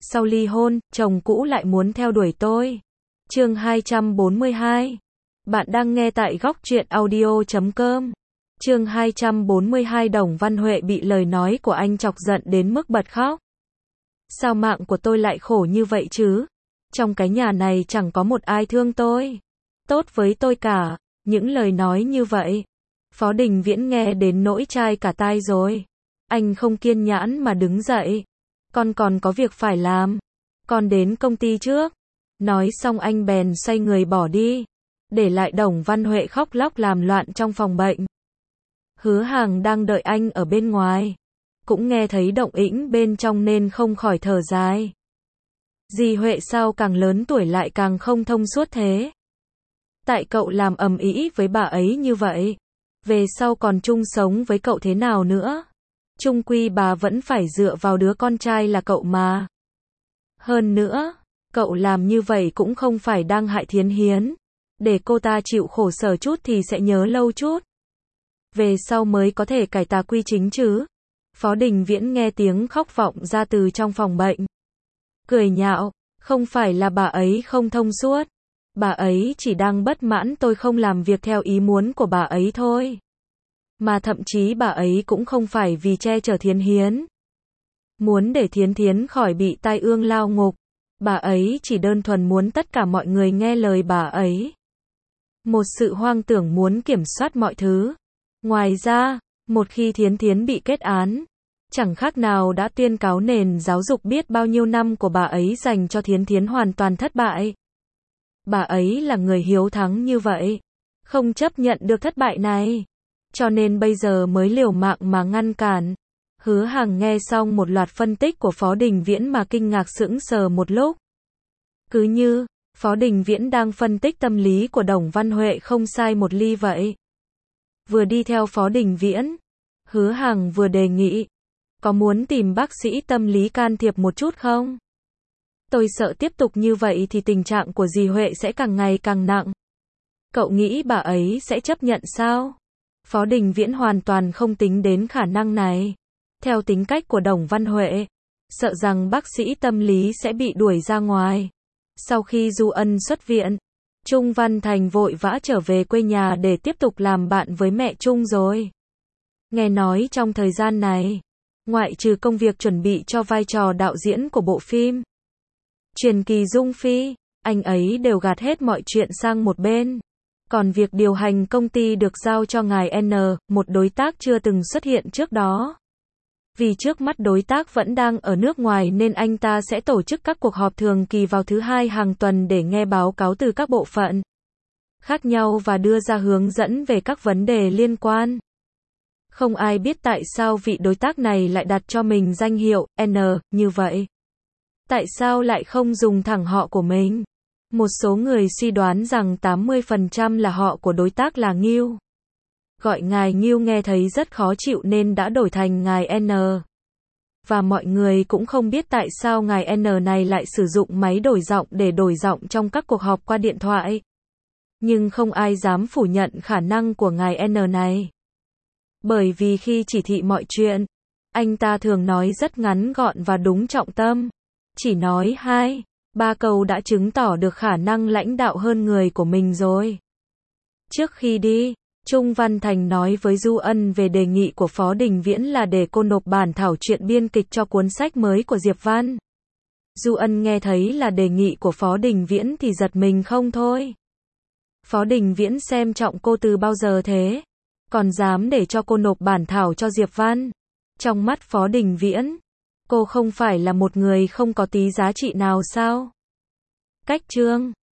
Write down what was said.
sau ly hôn, chồng cũ lại muốn theo đuổi tôi. Chương 242. Bạn đang nghe tại góc truyện audio.com. Chương 242. Đồng Văn Huệ bị lời nói của anh chọc giận đến mức bật khóc. Sao mạng của tôi lại khổ như vậy chứ? Trong cái nhà này chẳng có một ai thương tôi, tốt với tôi cả. Những lời nói như vậy, Phó Đình Viễn nghe đến nỗi chai cả tai rồi. Anh không kiên nhẫn mà đứng dậy. Con còn có việc phải làm. Con đến công ty trước. Nói xong anh bèn xoay người bỏ đi, để lại Đồng Văn Huệ khóc lóc làm loạn trong phòng bệnh. Hứa Hàng đang đợi anh ở bên ngoài, cũng nghe thấy động tĩnh bên trong nên không khỏi thở dài. Dì Huệ sao càng lớn tuổi lại càng không thông suốt thế? Tại cậu làm ầm ĩ với bà ấy như vậy, về sau còn chung sống với cậu thế nào nữa? Chung quy bà vẫn phải dựa vào đứa con trai là cậu mà. Hơn nữa, cậu làm như vậy cũng không phải đang hại Thiến Hiến. Để cô ta chịu khổ sở chút thì sẽ nhớ lâu chút, về sau mới có thể cải tà quy chính chứ. Phó Đình Viễn nghe tiếng khóc vọng ra từ trong phòng bệnh, cười nhạo, không phải là bà ấy không thông suốt, bà ấy chỉ đang bất mãn tôi không làm việc theo ý muốn của bà ấy thôi. Mà thậm chí bà ấy cũng không phải vì che chở Thiến Hiến, muốn để Thiến Thiến khỏi bị tai ương lao ngục. Bà ấy chỉ đơn thuần muốn tất cả mọi người nghe lời bà ấy. Một sự hoang tưởng muốn kiểm soát mọi thứ. Ngoài ra, một khi Thiến Thiến bị kết án, chẳng khác nào đã tuyên cáo nền giáo dục biết bao nhiêu năm của bà ấy dành cho Thiến Thiến hoàn toàn thất bại. Bà ấy là người hiếu thắng như vậy, không chấp nhận được thất bại này, cho nên bây giờ mới liều mạng mà ngăn cản. Hứa Hàng nghe xong một loạt phân tích của Phó Đình Viễn mà kinh ngạc sững sờ một lúc. Cứ như, Phó Đình Viễn đang phân tích tâm lý của Đồng Văn Huệ không sai một ly vậy. Vừa đi theo Phó Đình Viễn, Hứa Hàng vừa đề nghị, có muốn tìm bác sĩ tâm lý can thiệp một chút không? Tôi sợ tiếp tục như vậy thì tình trạng của dì Huệ sẽ càng ngày càng nặng. Cậu nghĩ bà ấy sẽ chấp nhận sao? Phó Đình Viễn hoàn toàn không tính đến khả năng này. Theo tính cách của Đồng Văn Huệ, sợ rằng bác sĩ tâm lý sẽ bị đuổi ra ngoài. Sau khi Du Ân xuất viện, Trung Văn Thành vội vã trở về quê nhà để tiếp tục làm bạn với mẹ Trung rồi. Nghe nói trong thời gian này, ngoại trừ công việc chuẩn bị cho vai trò đạo diễn của bộ phim Truyền kỳ Dung Phi, anh ấy đều gạt hết mọi chuyện sang một bên. Còn việc điều hành công ty được giao cho ngài N, một đối tác chưa từng xuất hiện trước đó. Vì trước mắt đối tác vẫn đang ở nước ngoài nên anh ta sẽ tổ chức các cuộc họp thường kỳ vào thứ hai hàng tuần để nghe báo cáo từ các bộ phận khác nhau và đưa ra hướng dẫn về các vấn đề liên quan. Không ai biết tại sao vị đối tác này lại đặt cho mình danh hiệu N như vậy. Tại sao lại không dùng thẳng họ của mình? Một số người suy đoán rằng 80% là họ của đối tác là Ngưu. Gọi ngài Ngưu nghe thấy rất khó chịu nên đã đổi thành ngài N. Và mọi người cũng không biết tại sao ngài N này lại sử dụng máy đổi giọng để đổi giọng trong các cuộc họp qua điện thoại. Nhưng không ai dám phủ nhận khả năng của ngài N này. Bởi vì khi chỉ thị mọi chuyện, anh ta thường nói rất ngắn gọn và đúng trọng tâm. Chỉ nói 2-3 câu đã chứng tỏ được khả năng lãnh đạo hơn người của mình rồi. Trước khi đi, Trung Văn Thành nói với Du Ân về đề nghị của Phó Đình Viễn là để cô nộp bản thảo truyện biên kịch cho cuốn sách mới của Diệp Văn. Du Ân nghe thấy là đề nghị của Phó Đình Viễn thì giật mình không thôi. Phó Đình Viễn xem trọng cô từ bao giờ thế? Còn dám để cho cô nộp bản thảo cho Diệp Văn? Trong mắt Phó Đình Viễn, cô không phải là một người không có tí giá trị nào sao? Cách chương